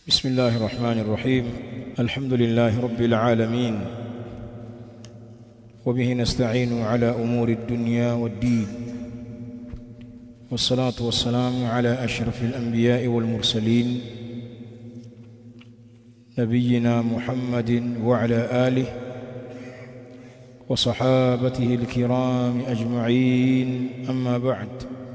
بسم الله الرحمن الرحيم. الحمد لله رب العالمين، وبه نستعين على أمور الدنيا والدين، والصلاة والسلام على أشرف الأنبياء والمرسلين نبينا محمد وعلى آله وصحابته الكرام أجمعين. أما بعد،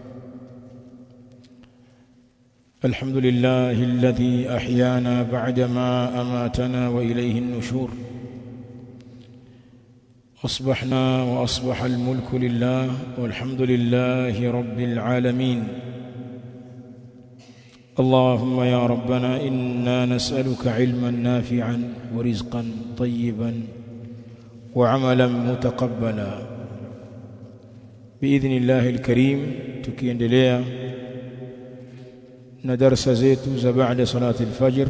الحمد لله الذي أحيانا بعدما أماتنا وإليه النشور. أصبحنا وأصبح الملك لله، والحمد لله رب العالمين. اللهم يا ربنا إنا نسألك علما نافعا ورزقا طيبا وعملا متقبلا بإذن الله الكريم. tukiendelea na darasa zetu za baada salati al-fajr,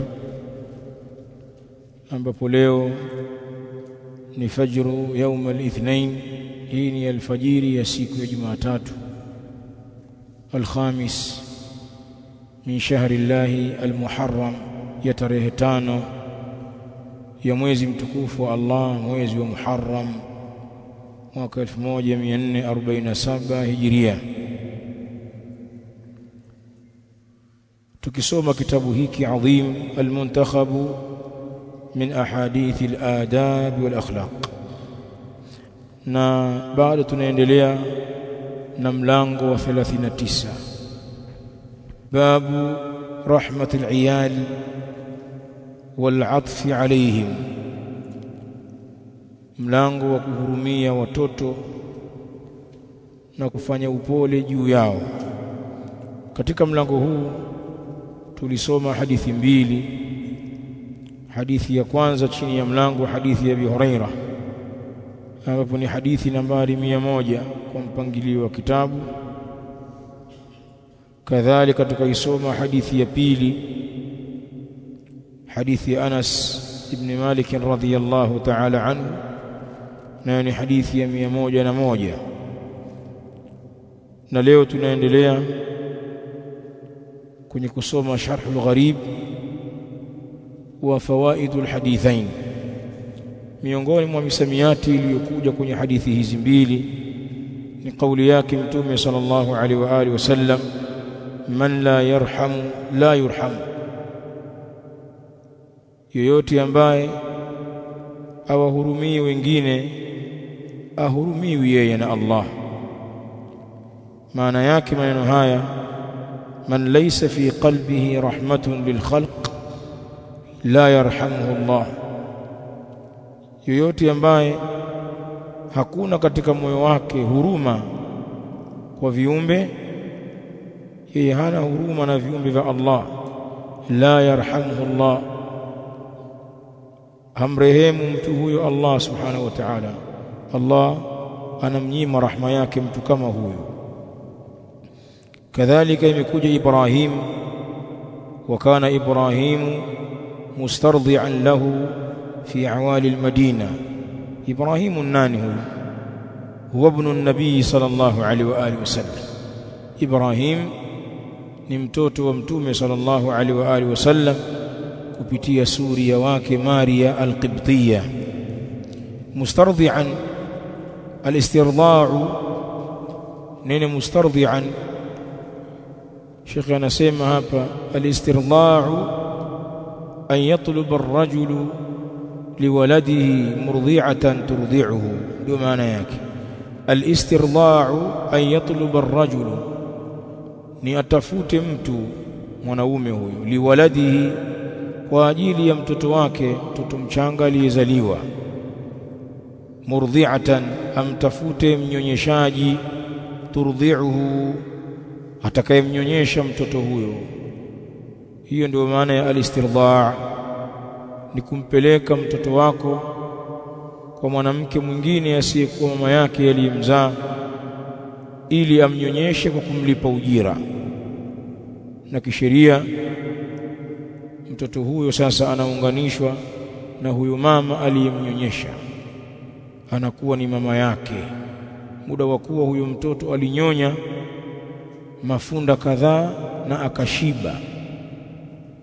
ambapo leo ni fajru يوم الاثنين. hii ni alfajiri ya siku ya Jumatatu, al-khamis min shahri llahi al-muharram, ya tarehe 5 ya mwezi mtukufu wa Allah, mwezi wa Muharram mwaka 1447 Hijria. tukisoma kitabu hiki adhim al-muntakhab min ahadith al-adab wal akhlaq, na bado tunaendelea na mlango wa 39, babu rahmat al-iyal wal 'athf alayhim, mlango wa kuhurumia watoto na kufanya upole juu yao. Katika mlango huu tulisoma hadithi mbili. Hadithi ya kwanza chini ya mlango, hadithi ya Abi Huraira, ambapo ni hadithi nambari 100 kwa mpangilio wa kitabu. Kadhalika tukaisoma hadithi ya pili, hadithi ya Anas ibn Malik radhiyallahu ta'ala anhu, na ni hadithi ya 101. na leo tunaendelea kwenye kusoma sharhul gharib wa fawaidul hadithain. Miongoni mwa misamiati iliyokuja kwenye hadithi hizi mbili ni kauli yake Mtume sallallahu alaihi wa alihi wasallam, man la yarhamu la yurhamu, yoyote ambaye awahurumii wengine ahurumiwi yeye na Allah. maana yake maneno haya, man laysa fi qalbihi rahmatun lil khalq la yarhamuhu Allah, yoyote ambaye hakuna katika moyo wake huruma kwa viumbe, yeye hana huruma na viumbe vya Allah. La yarhamuhu Allah, hamrehemu mtu huyo Allah subhanahu wa ta'ala. Allah anamnyima rahma yake mtu kama huyo. kadhalika imekuja Ibrahim, wa kana Ibrahimu mustardi'an lahu fi awali al-Madina. Ibrahimu nani huyo? huwa ibn an-nabii sallallahu alaihi wa alihi wasallam. Ibrahim ni mtoto wa Mtume sallallahu alaihi wa alihi wasallam kupitia suria wake Maria al-Qibtiyya. Mustardi'an, al-istirda'u, nini mustardi'an? Sheikh anasema hapa, al-istirda'u an yatluba ar-rajulu liwaladihi murdi'atan turdi'uhu. ndio maana yake. Al-istirda'u an yatluba ar-rajulu, ni atafute mtu mwanaume huyo, liwaladihi, kwa ajili ya mtoto wake, mtoto mchanga aliyezaliwa. Murdi'atan, amtafute mnyonyeshaji, turdi'uhu, atakayemnyonyesha mtoto huyo. Hiyo ndio maana ya al-istirda', ni kumpeleka mtoto wako kwa mwanamke mwingine asiyekuwa mama yake aliyemzaa, ili amnyonyeshe kwa kumlipa ujira. Na kisheria mtoto huyo sasa anaunganishwa na huyo mama aliyemnyonyesha, anakuwa ni mama yake. Muda wa kuwa huyo mtoto alinyonya mafunda kadhaa na akashiba,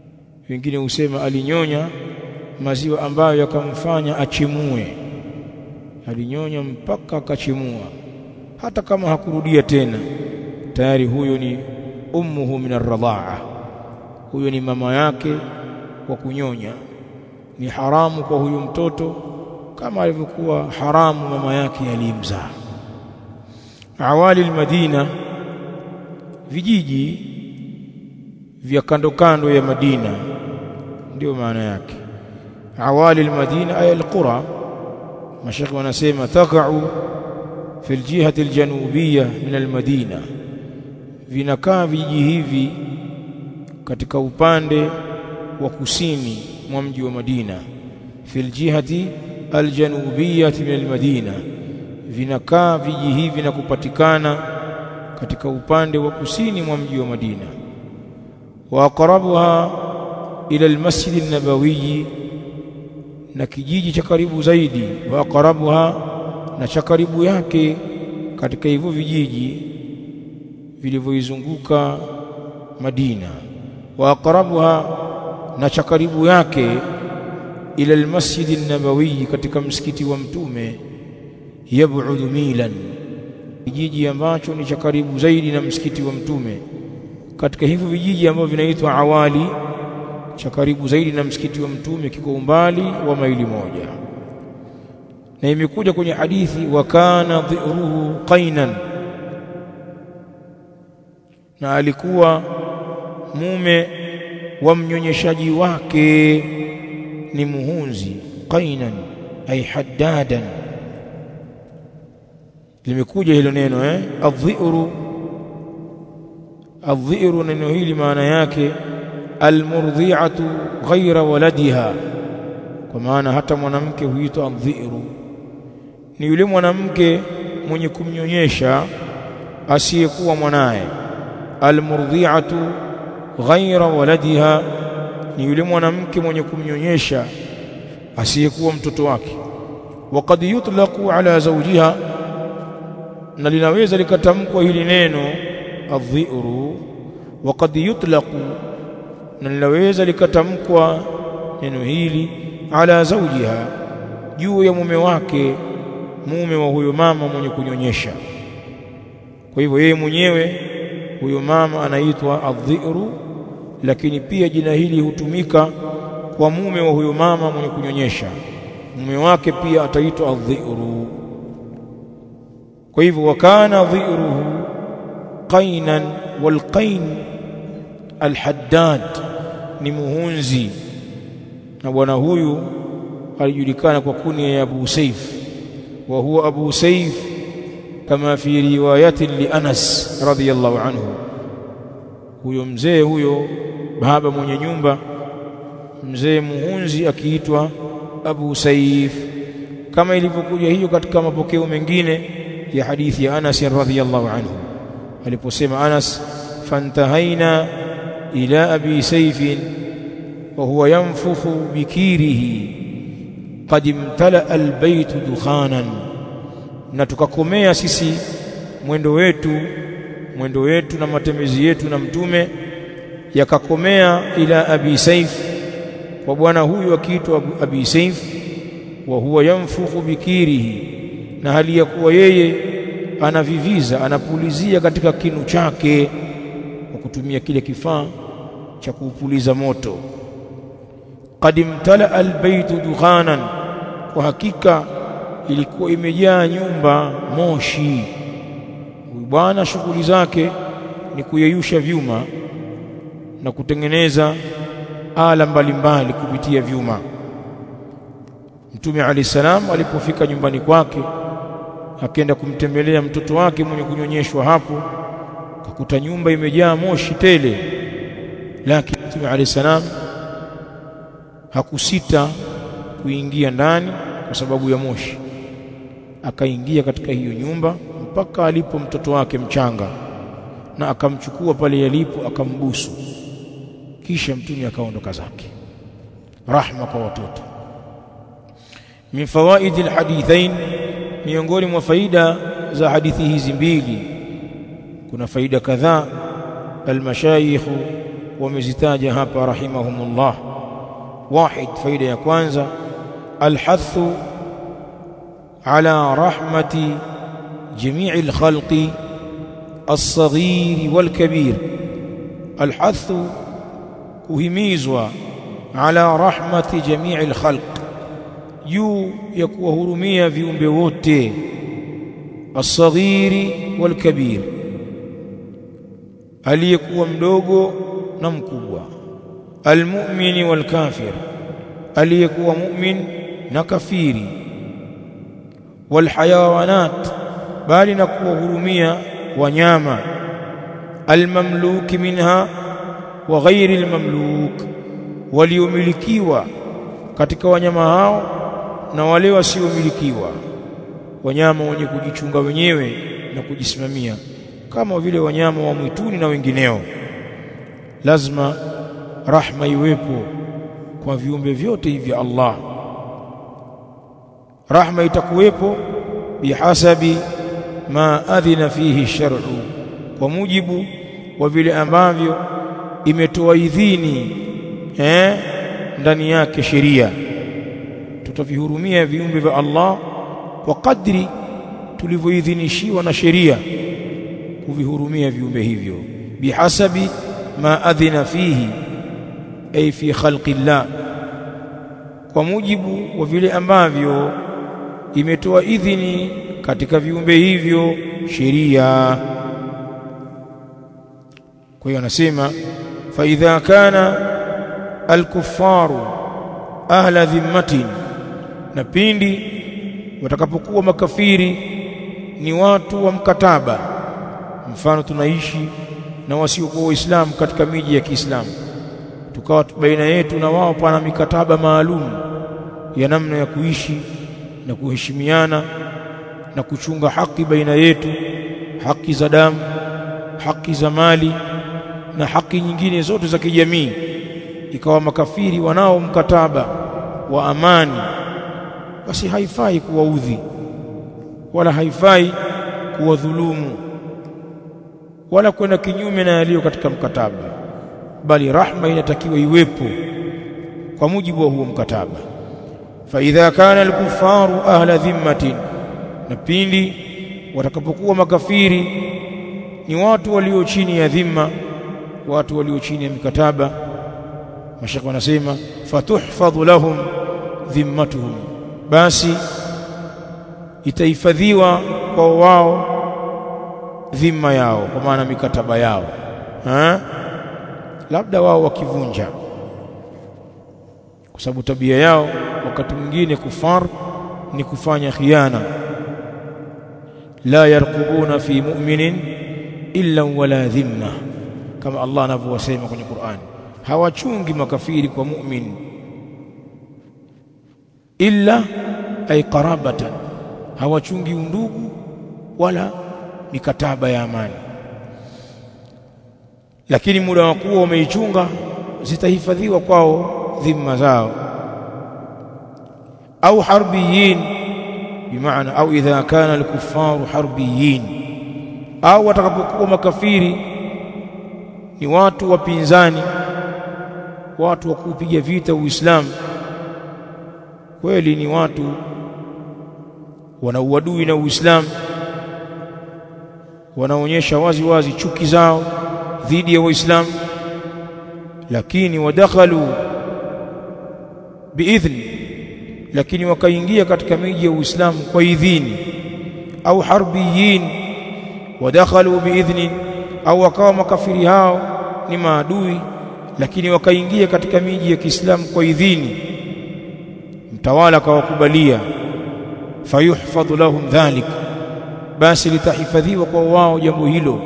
wengine husema alinyonya maziwa ambayo yakamfanya achimue, alinyonya mpaka akachimua, hata kama hakurudia tena, tayari huyo ni ummuhu min ar-radha'a, huyo ni mama yake wa kunyonya. Ni haramu kwa huyo mtoto kama alivyokuwa haramu mama yake aliyemzaa. Awali al-Madina, vijiji vya kando kando ya Madina, ndio maana yake. Awali al-Madina ay al-qura, mashayikh wanasema taqa'u fi al-jihati al-janubiyya min al-Madina, vinakaa vijiji hivi katika upande wa kusini mwa mji wa Madina. Fi al-jihati al-janubiyya min al-Madina, vinakaa vijiji hivi na kupatikana katika upande wa kusini mwa mji wa Madina. Wa aqrabuha ila al-Masjid an-Nabawi, na kijiji cha karibu zaidi, wa aqrabuha, na cha karibu yake katika hivyo vijiji vilivyoizunguka Madina. Wa aqrabuha, na cha karibu yake, ila al-Masjid an-Nabawi, katika msikiti wa Mtume, yab'udu milan, kijiji ambacho ni cha karibu zaidi na msikiti wa Mtume katika hivyo vijiji ambavyo vinaitwa awali, cha karibu zaidi na msikiti wa Mtume kiko umbali wa maili moja. Na imekuja kwenye hadithi, wa kana dhi'ruhu qainan, na alikuwa mume wa mnyonyeshaji wake ni muhunzi. Qainan ay haddadan, limekuja hilo neno adh-dhi'ru, neno hili maana yake almurdhi'atu ghayra waladiha, kwa maana hata mwanamke huitwa adh-dhi'ru, ni yule mwanamke mwenye kumnyonyesha asiyekuwa mwanae. Almurdhi'atu ghayra waladiha, ni yule mwanamke mwenye kumnyonyesha asiyekuwa mtoto wake. Waqad yutlaqu ala zawjiha, na linaweza likatamkwa hili neno adh-dhi'ru. Waqad yutlaqu, na linaweza likatamkwa neno hili ala zawjiha, juu ya mume wake, mume wa huyo mama mwenye kunyonyesha. Kwa hivyo yeye mwenyewe huyo mama anaitwa adh-dhi'ru, lakini pia jina hili hutumika kwa mume wa huyo mama mwenye kunyonyesha, mume wake pia ataitwa adh-dhi'ru. Kwa hivyo wakana dhi'ruhu qainan, wal qain al-haddad, ni muhunzi, na bwana huyu alijulikana kwa kunia ya Abu Saif, wa huwa Abu Saif kama fi riwayati li Anas radhiyallahu anhu. Huyo mzee huyo, baba mwenye nyumba, mzee muhunzi akiitwa Abu Saif, kama ilivyokuja hiyo katika mapokeo mengine ya hadithi ya Anas radhiyallahu anhu, aliposema Anas, fantahaina ila Abi Saif wa huwa yanfukhu bikirihi qad imtala albayt dukhanan, na tukakomea sisi mwendo wetu na matembezi yetu na Mtume yakakomea ila Abi Saif, kwa bwana huyu akiitwa Abi Saif, wa huwa yanfukhu bikirihi, na hali ya kuwa yeye anaviviza, anapulizia katika kinu chake kwa kutumia kile kifaa cha kupuliza moto. Qad imtala albayt dukhanan, kwa hakika ilikuwa imejaa nyumba moshi. Huyu bwana shughuli zake ni kuyeyusha vyuma na kutengeneza ala mbalimbali kupitia vyuma. Mtume Ali salam alipofika nyumbani kwake, akaenda kumtembelea mtoto wake mwenye kunyonyeshwa hapo, akakuta nyumba imejaa moshi tele, lakini Mtume Ali salam hakusita kuingia ndani kwa sababu ya moshi. Akaingia katika hiyo nyumba mpaka alipo mtoto wake mchanga, na akamchukua pale yalipo akambusu, kisha Mtume akaondoka zake. Rahma kwa watoto. Min fawaidil hadithain, miongoni mwa faida za hadithi hizi mbili kuna faida kadhaa. Almashayikh wamezitaja hapa rahimahumullah. Wahid, faida ya kwanza, alhathu ala rahmati jami'il khalqi as-saghir wal-kabir. Alhathu, kuhimizwa, ala rahmati jami'il khalq, juu ya kuwahurumia viumbe wote, as-saghir wal-kabir, aliyekuwa mdogo na mkubwa, almu'mini wal kafir, aliyekuwa mu'min na kafiri, wal hayawanat, bali na kuwahurumia wanyama, almamluki minha wa ghairi almamluk, waliomilikiwa katika wanyama hao na wale wasiomilikiwa, wanyama wenye kujichunga wenyewe na kujisimamia kama vile wanyama wa mwituni na wengineo. Lazima rahma iwepo kwa viumbe vyote hivi Allah. Rahma itakuwepo bihasabi ma adhina fihi shar'u, kwa mujibu wa vile ambavyo imetoa idhini ndani yake sheria. Tutavihurumia viumbe vya Allah kwa kadri tulivyoidhinishiwa na sheria kuvihurumia viumbe hivyo, bihasabi ma adhina fihi ay fi khalqillah, kwa mujibu wa vile ambavyo imetoa idhini katika viumbe hivyo sheria. Kwa hiyo anasema fa idha kana al-kuffaru ahla dhimmatin, na pindi watakapokuwa makafiri ni watu wa mkataba. Mfano, tunaishi na wasiokuwa Waislamu katika miji ya Kiislamu, tukawa baina yetu na wao pana mikataba maalum ya namna ya kuishi na kuheshimiana na kuchunga haki baina yetu, haki za damu, haki za mali na haki nyingine zote za kijamii. Ikawa makafiri wanao mkataba wa amani, basi haifai kuwaudhi wala haifai kuwadhulumu wala kwenda kinyume na yaliyo katika mkataba, bali rahma inatakiwa iwepo kwa mujibu wa huo mkataba. Fa idha kana al-kuffaru ahla dhimmatin, na pindi watakapokuwa makafiri ni watu walio chini ya dhimma, watu walio chini ya mikataba, mashaka wanasema fatuhfadhu lahum dhimmatuhum, basi itahifadhiwa kwa wao dhima yao, kwa maana mikataba yao. Labda wao wakivunja, kwa sababu tabia yao wakati mwingine kufar ni kufanya khiana. La yarqubuna fi mu'minin illa wala dhimma, kama Allah anavyosema kwenye Qur'an, hawachungi makafiri kwa mu'min illa ay qarabatan, hawachungi undugu wala mikataba ya amani, lakini muda wa kuwa wameichunga zitahifadhiwa kwao dhima zao. Au harbiyin, bimaana au idha kana al-kuffaru harbiyin, au watakapokuwa makafiri ni watu wapinzani, watu wa kupiga vita Uislamu, kweli ni watu wana uadui na Uislamu, wanaonyesha wazi wazi chuki zao dhidi ya Waislamu, lakini wadakhalu biidhni, lakini wakaingia katika miji ya Uislamu kwa idhini. Au harbiyin wadakhalu biidhni, au wakawa makafiri hao ni maadui lakini wakaingia katika miji ya Kiislamu kwa idhini, mtawala akawakubalia, fayuhfadhu lahum dhalik, basi litahifadhiwa kwa wao jambo hilo.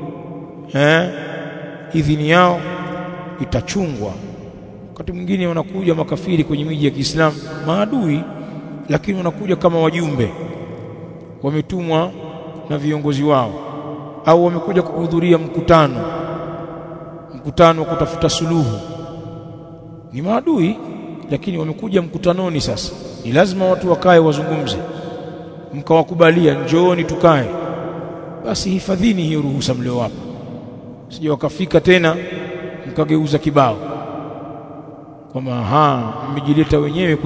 Idhini yao itachungwa. Wakati mwingine wanakuja makafiri kwenye miji ya Kiislamu maadui, lakini wanakuja kama wajumbe, wametumwa na viongozi wao, au wamekuja kuhudhuria mkutano wa kutafuta suluhu. Ni maadui lakini wamekuja mkutanoni. Sasa ni lazima watu wakae wazungumze, mkawakubalia, njooni tukae, basi hifadhini hiyo ruhusa mliowapa, sije wakafika tena mkageuza kibao kwamba mmejileta wenyewe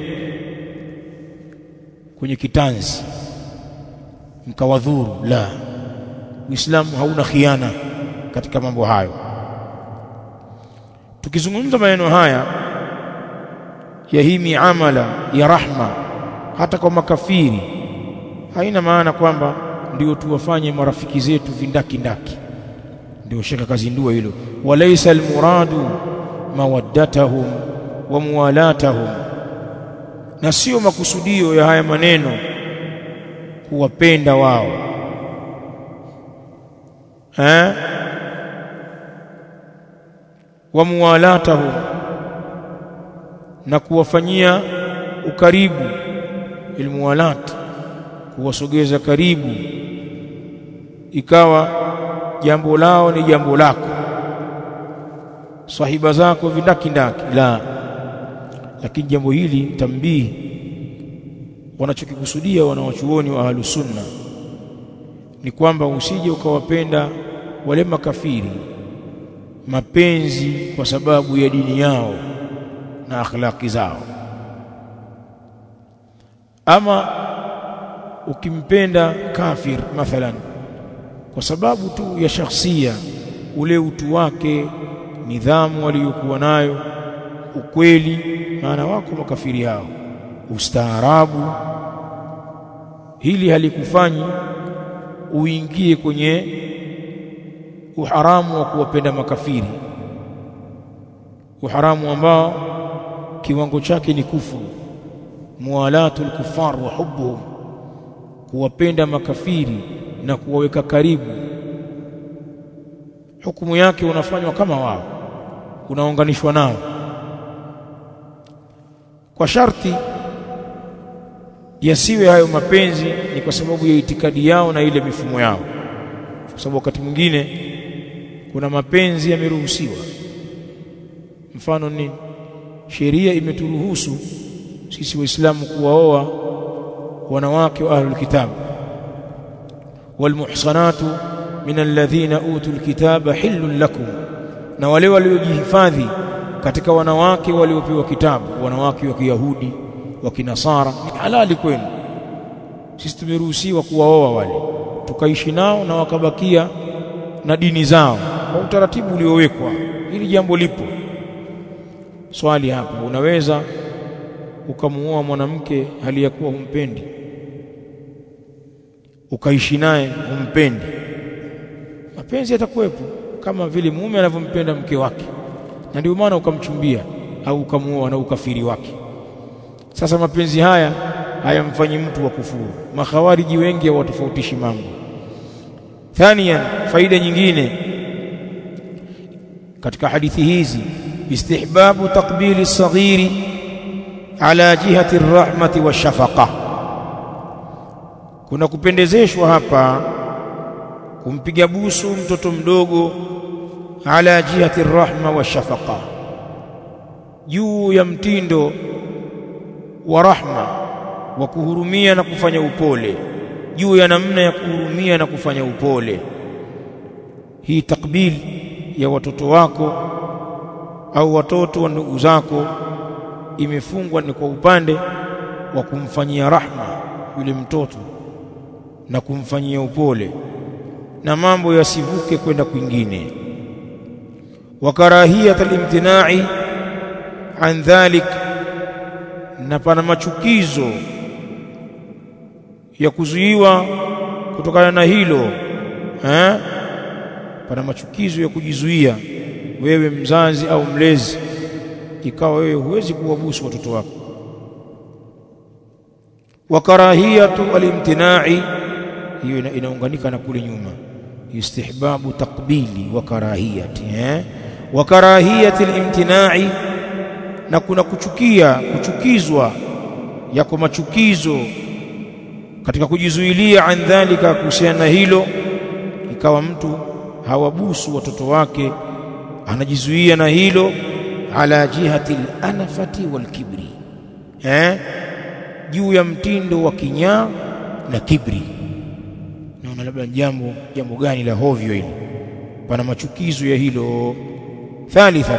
kwenye kitanzi mkawadhuru. La, Uislamu hauna khiana katika mambo hayo. Tukizungumza maneno haya ya hii miamala ya rahma hata kwa makafiri, haina maana kwamba ndio tuwafanye marafiki zetu vindaki ndaki. Ndio shaka kazindua hilo, walaysa almuradu mawaddatahum wa muwalatahum, na sio makusudio ya haya maneno kuwapenda wao wa muwalatahum, na kuwafanyia ukaribu. Ilmuwalat, kuwasogeza karibu, ikawa jambo lao ni jambo lako, sahiba zako vindaki ndaki. La, lakini jambo hili tambii, wanachokikusudia wanawachuoni wa Ahlus Sunna ni kwamba usije ukawapenda wale makafiri mapenzi kwa sababu ya dini yao na akhlaqi zao. Ama ukimpenda kafir mathalan kwa sababu tu ya shakhsia, ule utu wake, nidhamu aliyokuwa nayo, ukweli, maana wako makafiri hao, ustaarabu, hili halikufanyi uingie kwenye uharamu wa kuwapenda makafiri, uharamu ambao kiwango chake ni kufuru. Muwalatul kuffar wa hubbuhum, kuwapenda makafiri na kuwaweka karibu, hukumu yake unafanywa kama wao, unaunganishwa nao, kwa sharti yasiwe hayo mapenzi ni kwa sababu ya itikadi yao na ile mifumo yao. Kwa sababu wakati mwingine kuna mapenzi yameruhusiwa. Mfano ni sheria imeturuhusu sisi Waislamu kuwaoa wanawake wa ahlul kitab, walmuhsanatu min alladhina utul kitaba hillun lakum, na wale waliojihifadhi katika wanawake waliopewa kitabu, wanawake wa Kiyahudi wa Kinasara, ni halali kwenu. Sisi tumeruhusiwa kuwaoa wale, tukaishi nao na wakabakia na dini zao kwa utaratibu uliowekwa. Hili jambo lipo. Swali hapo, unaweza ukamuoa mwanamke hali ya kuwa humpendi, ukaishi naye humpendi? Mapenzi yatakuwepo kama vile mume anavyompenda mke wake, na ndio maana ukamchumbia au ukamuoa na ukafiri wake. Sasa mapenzi haya hayamfanyi mtu wa kufuru. Makhawariji wengi hawatofautishi mambo. Thania, faida nyingine katika hadithi hizi, istihbabu taqbili as-saghiri ala jihati ar-rahmati wash-shafaqa. Kuna kupendezeshwa hapa kumpiga busu mtoto mdogo ala jihati ar-rahma wash-shafaqa, juu ya mtindo wa rahma wa kuhurumia na kufanya upole, juu ya namna ya kuhurumia na kufanya upole. Hii takbili ya watoto wako au watoto wa ndugu zako imefungwa ni kwa upande wa kumfanyia rahma yule mtoto na kumfanyia upole, na mambo yasivuke kwenda kwingine. Wa karahiyatul imtina'i an dhalik, na pana machukizo ya kuzuiwa kutokana na hilo. Pana machukizo ya kujizuia wewe mzazi au mlezi, ikawa wewe huwezi kuwabusu watoto wako. Wa karahiyatu al-imtina'i, hiyo inaunganika na kule nyuma, istihbabu taqbili wa karahiyati. Wa karahiyati al-imtina'i, na kuna kuchukizwa yako machukizo katika kujizuilia an dhalika, kuhusiana na hilo, ikawa mtu hawabusu watoto wake, anajizuia na hilo, ala jihati al-anafati wal kibri, juu ya mtindo wa kinyaa na kibri. Naona labda jambo gani la hovyo hili, pana machukizo ya hilo. Thalithan,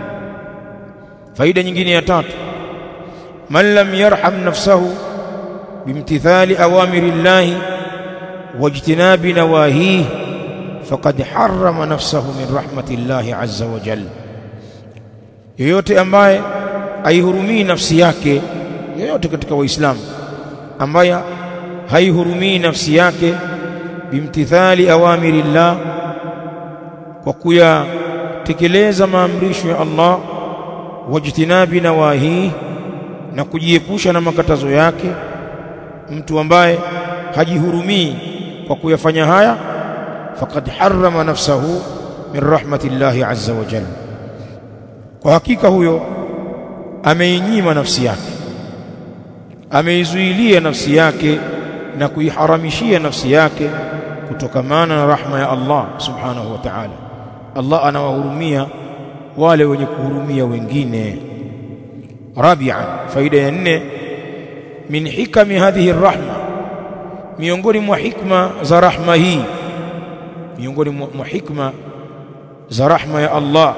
faida nyingine ya tatu, man lam yarham nafsahu bimtithali awamiri llahi wajtinabi nawahihi faqad harrama nafsahu min rahmati llahi azza wa jalla, yoyote ambaye haihurumii nafsi yake, yoyote katika waislamu ambaye haihurumii nafsi yake bimtithali awamiri llah, kwa kuyatekeleza maamrisho ya Allah, wajtinabi nawahihi, na kujiepusha na makatazo yake, mtu ambaye hajihurumii kwa kuyafanya haya, faqad harrama nafsahu min rahmatillahi azza wa jalla, kwa hakika huyo ameinyima nafsi yake, ameizuilia nafsi yake na kuiharamishia nafsi yake kutokamana na rahma ya Allah subhanahu wa ta'ala. Allah anawahurumia wale wenye kuhurumia wengine. Rabi'an, faida ya 4, min hikami hadhihi rahma, miongoni mwa hikma za rahma hii, miongoni mwa hikma za rahma ya Allah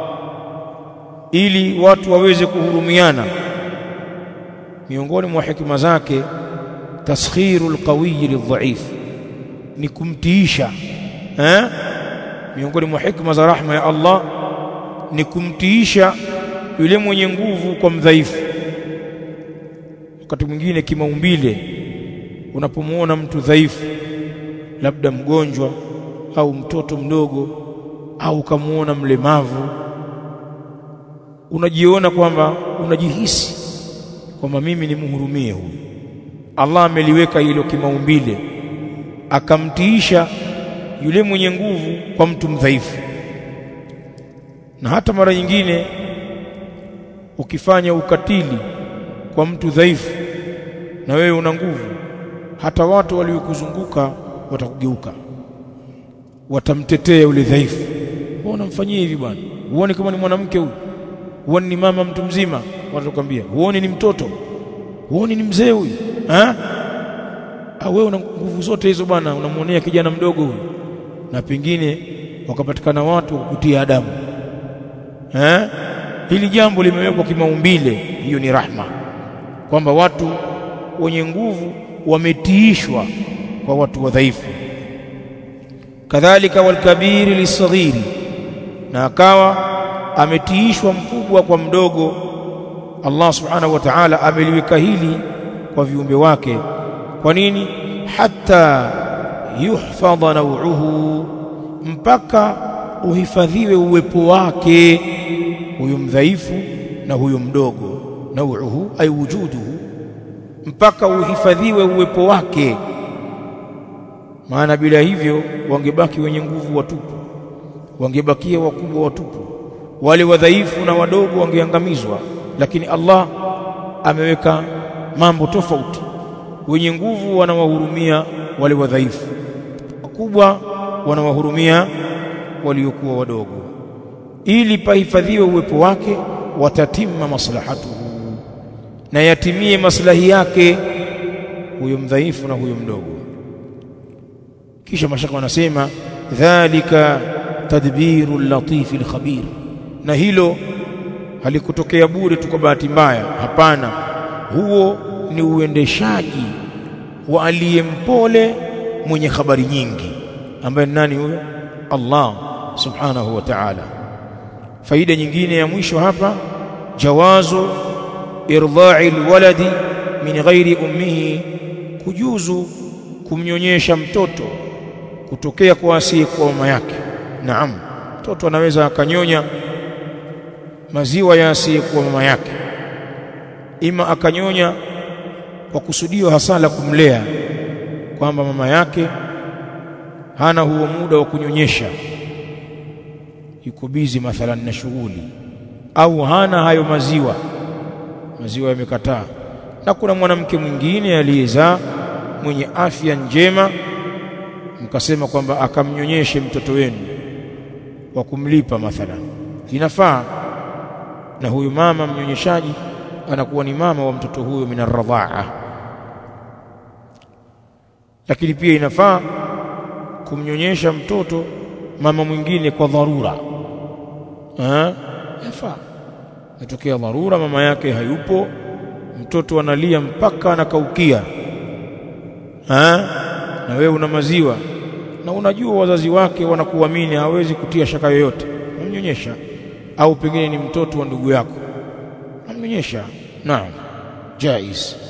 ili watu waweze kuhurumiana, miongoni mwa hikma zake taskhirul qawiy lidhaif, ni kumtiisha miongoni mwa hikma za rahma ya Allah ni kumtiisha yule mwenye nguvu kwa mdhaifu. Wakati mwingine kimaumbile, unapomuona mtu dhaifu, labda mgonjwa au mtoto mdogo au kamuona mlemavu, unajiona kwamba, unajihisi kwamba mimi nimhurumie huyu. Allah ameliweka hilo kimaumbile, akamtiisha yule mwenye nguvu kwa mtu mdhaifu. Na hata mara nyingine ukifanya ukatili kwa mtu dhaifu na wewe una nguvu, hata watu waliokuzunguka watakugeuka, watamtetea yule dhaifu. Mbona mfanyie hivi bwana? Uone kama ni mwanamke huyu, uone ni mama mtu mzima, watakwambia uone ni mtoto, uone ni mzee huyu, wewe una nguvu zote hizo bwana, unamuonea kijana mdogo huyu. Na pengine wakapatikana watu kukutia adabu. Hili jambo limewekwa kimaumbile, hiyo ni rahma, kwamba watu wenye nguvu wametiishwa kwa watu wadhaifu. Kadhalika walkabiri lisaghiri, na akawa ametiishwa mkubwa kwa mdogo. Allah subhanahu wa ta'ala ameliweka hili kwa viumbe wake. Kwa nini? Hatta yuhfadha naw'uhu, mpaka uhifadhiwe uwepo wake huyo mdhaifu na huyo mdogo. Naw'uhu ay wujuduhu, mpaka uhifadhiwe uwepo wake, maana bila hivyo wangebaki wenye nguvu watupu, wangebakia wakubwa watupu, wale wadhaifu na wadogo wangeangamizwa. Lakini Allah ameweka mambo tofauti, wenye nguvu wanawahurumia wale wadhaifu, wakubwa wanawahurumia waliokuwa wadogo, ili pahifadhiwe uwepo wake, watatimma maslahatuhu, na yatimie maslahi yake huyo mdhaifu na huyo mdogo. Kisha mashaka wanasema dhalika tadbirul latifil khabir, na hilo halikutokea bure tu kwa bahati mbaya, hapana. Huo ni uendeshaji wa aliyempole mwenye habari nyingi, ambaye nani huyo? Allah subhanahu wa ta'ala. Faida nyingine ya mwisho hapa, jawazu irdha'i alwaladi min ghairi ummihi, kujuzu kumnyonyesha mtoto kutokea kwa asiyekuwa mama yake. Naam, mtoto anaweza akanyonya maziwa ya asiyekuwa mama yake, ima akanyonya kwa kusudio hasa la kumlea, kwamba mama yake hana huo muda wa kunyonyesha, yuko bizi mathalan na shughuli, au hana hayo maziwa yamekataa. Na kuna mwanamke mwingine aliyezaa mwenye afya njema, mkasema kwamba akamnyonyeshe mtoto wenu kwa kumlipa mathalan, inafaa. Na huyu mama mnyonyeshaji anakuwa ni mama wa mtoto huyo min ar-radha'a. Lakini pia inafaa kumnyonyesha mtoto mama mwingine kwa dharura, yafaa. Natokea dharura, mama yake hayupo, mtoto analia mpaka anakaukia, na wewe una maziwa na unajua wazazi wake wanakuamini, hawezi kutia shaka yoyote, unamnyonyesha. Au pengine ni mtoto wa ndugu yako, unamnyonyesha, naam, jaiz.